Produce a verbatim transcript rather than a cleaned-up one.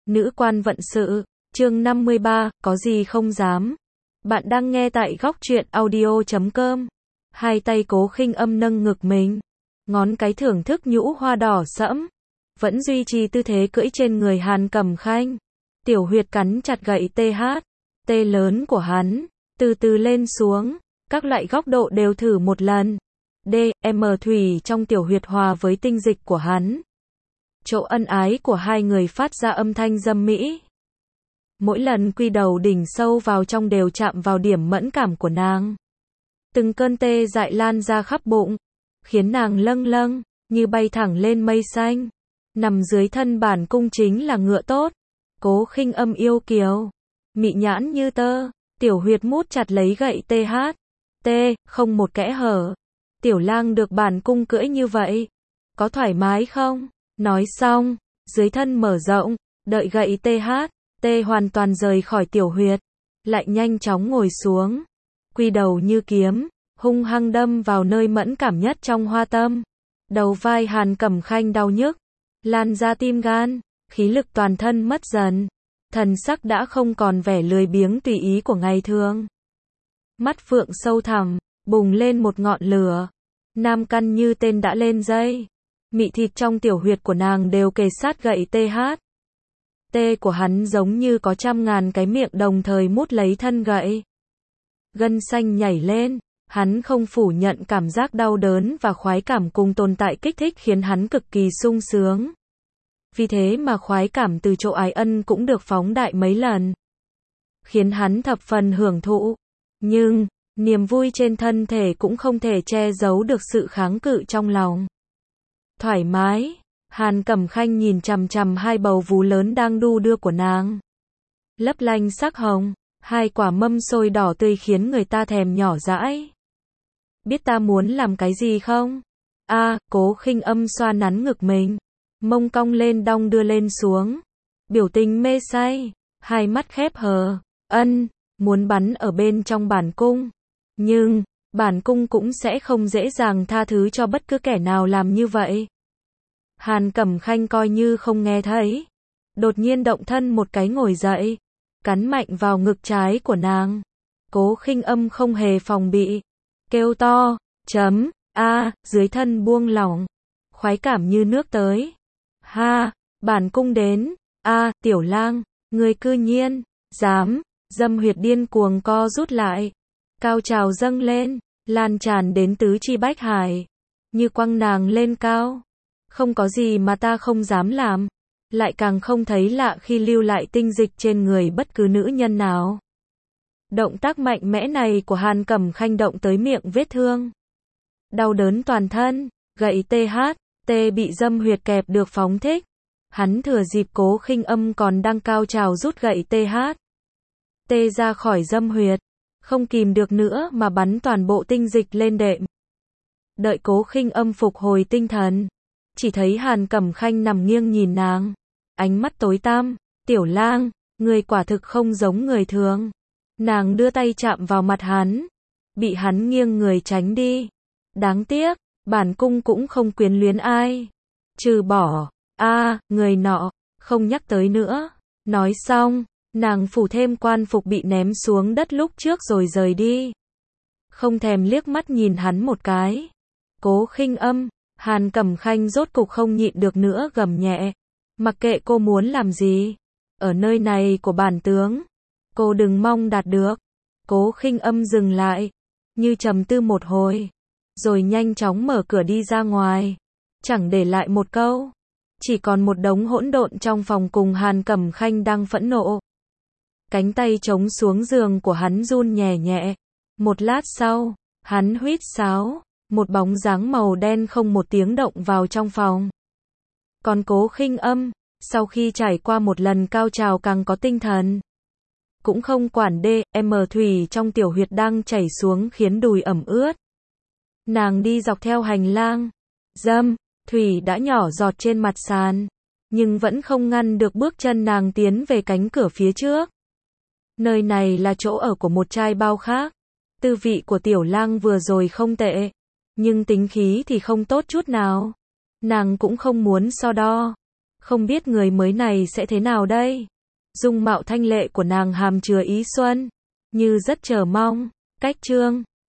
Nữ quan vận sự, chương năm mươi ba, có gì không dám. Bạn đang nghe tại góc truyện audio chấm com. Hai tay Cố Khinh Âm nâng ngực mình, ngón cái thưởng thức nhũ hoa đỏ sẫm, vẫn duy trì tư thế cưỡi trên người Hàn Cẩm Khanh. Tiểu huyệt cắn chặt gậy tê hát, tê lớn của hắn, từ từ lên xuống, các loại góc độ đều thử một lần. D, M thủy trong tiểu huyệt hòa với tinh dịch của hắn. Chỗ ân ái của hai người phát ra âm thanh dâm mỹ. Mỗi lần quy đầu đỉnh sâu vào trong đều chạm vào điểm mẫn cảm của nàng. Từng cơn tê dại lan ra khắp bụng, khiến nàng lâng lâng, như bay thẳng lên mây xanh. Nằm dưới thân bản cung chính là ngựa tốt. Cố Khinh Âm yêu kiều, mị nhãn như tơ, tiểu huyệt mút chặt lấy gậy tê hát. Tê, không một kẽ hở. Tiểu lang được bản cung cưỡi như vậy, có thoải mái không? Nói xong, dưới thân mở rộng, đợi gậy tê hát, tê hoàn toàn rời khỏi tiểu huyệt, lại nhanh chóng ngồi xuống, quy đầu như kiếm, hung hăng đâm vào nơi mẫn cảm nhất trong hoa tâm. Đầu vai Hàn Cẩm Khanh đau nhức, lan ra tim gan, khí lực toàn thân mất dần, thần sắc đã không còn vẻ lười biếng tùy ý của ngày thường. Mắt phượng sâu thẳm, bùng lên một ngọn lửa, nam căn như tên đã lên dây. Mị thịt trong tiểu huyệt của nàng đều kề sát gậy tê hát. Tê của hắn giống như có trăm ngàn cái miệng đồng thời mút lấy thân gậy. Gân xanh nhảy lên, hắn không phủ nhận cảm giác đau đớn và khoái cảm cùng tồn tại kích thích khiến hắn cực kỳ sung sướng. Vì thế mà khoái cảm từ chỗ ái ân cũng được phóng đại mấy lần, khiến hắn thập phần hưởng thụ. Nhưng, niềm vui trên thân thể cũng không thể che giấu được sự kháng cự trong lòng. Thoải mái, Hàn Cẩm Khanh nhìn chằm chằm hai bầu vú lớn đang đu đưa của nàng. Lấp lánh sắc hồng, hai quả mâm xôi đỏ tươi khiến người ta thèm nhỏ dãi. Biết ta muốn làm cái gì không? A, à, Cố Khinh Âm xoa nắn ngực mình, mông cong lên đong đưa lên xuống. Biểu tình mê say, hai mắt khép hờ, ân, muốn bắn ở bên trong bản cung. Nhưng, bản cung cũng sẽ không dễ dàng tha thứ cho bất cứ kẻ nào làm như vậy. Hàn Cẩm Khanh coi như không nghe thấy, đột nhiên động thân một cái ngồi dậy, cắn mạnh vào ngực trái của nàng. Cố Khinh Âm không hề phòng bị, kêu to, chấm, a, dưới thân buông lỏng, khoái cảm như nước tới. Ha, bản cung đến, a, tiểu lang, người cư nhiên, dám, dâm huyệt điên cuồng co rút lại. Cao trào dâng lên, lan tràn đến tứ chi bách hải, như quăng nàng lên cao. Không có gì mà ta không dám làm, lại càng không thấy lạ khi lưu lại tinh dịch trên người bất cứ nữ nhân nào. Động tác mạnh mẽ này của Hàn Cẩm Khanh động tới miệng vết thương. Đau đớn toàn thân, gậy tê hát, tê bị dâm huyệt kẹp được phóng thích. Hắn thừa dịp Cố Khinh Âm còn đang cao trào rút gậy tê hát. Tê ra khỏi dâm huyệt, không kìm được nữa mà bắn toàn bộ tinh dịch lên đệm. Đợi Cố Khinh Âm phục hồi tinh thần, chỉ thấy Hàn Cẩm Khanh nằm nghiêng nhìn nàng, ánh mắt tối tăm. Tiểu lang, người quả thực không giống người thường. Nàng đưa tay chạm vào mặt hắn, bị hắn nghiêng người tránh đi. Đáng tiếc, bản cung cũng không quyến luyến ai, trừ bỏ, a, à, người nọ, không nhắc tới nữa. Nói xong, nàng phủ thêm quan phục bị ném xuống đất lúc trước rồi rời đi. Không thèm liếc mắt nhìn hắn một cái. Cố Khinh Âm, Hàn Cẩm Khanh rốt cục không nhịn được nữa gầm nhẹ. Mặc kệ cô muốn làm gì, ở nơi này của bản tướng, cô đừng mong đạt được. Cố Khinh Âm dừng lại, như trầm tư một hồi, rồi nhanh chóng mở cửa đi ra ngoài, chẳng để lại một câu. Chỉ còn một đống hỗn độn trong phòng cùng Hàn Cẩm Khanh đang phẫn nộ. Cánh tay chống xuống giường của hắn run nhẹ nhẹ. Một lát sau, hắn huýt sáo, một bóng dáng màu đen không một tiếng động vào trong phòng. Còn Cố Khinh Âm, sau khi trải qua một lần cao trào càng có tinh thần. Cũng không quản D, M thủy trong tiểu huyệt đang chảy xuống khiến đùi ẩm ướt. Nàng đi dọc theo hành lang. Dâm, thủy đã nhỏ giọt trên mặt sàn, nhưng vẫn không ngăn được bước chân nàng tiến về cánh cửa phía trước. Nơi này là chỗ ở của một trai bao khác. Tư vị của tiểu lang vừa rồi không tệ, nhưng tính khí thì không tốt chút nào. Nàng cũng không muốn so đo. Không biết người mới này sẽ thế nào đây? Dung mạo thanh lệ của nàng hàm chứa ý xuân, như rất chờ mong. Cách chương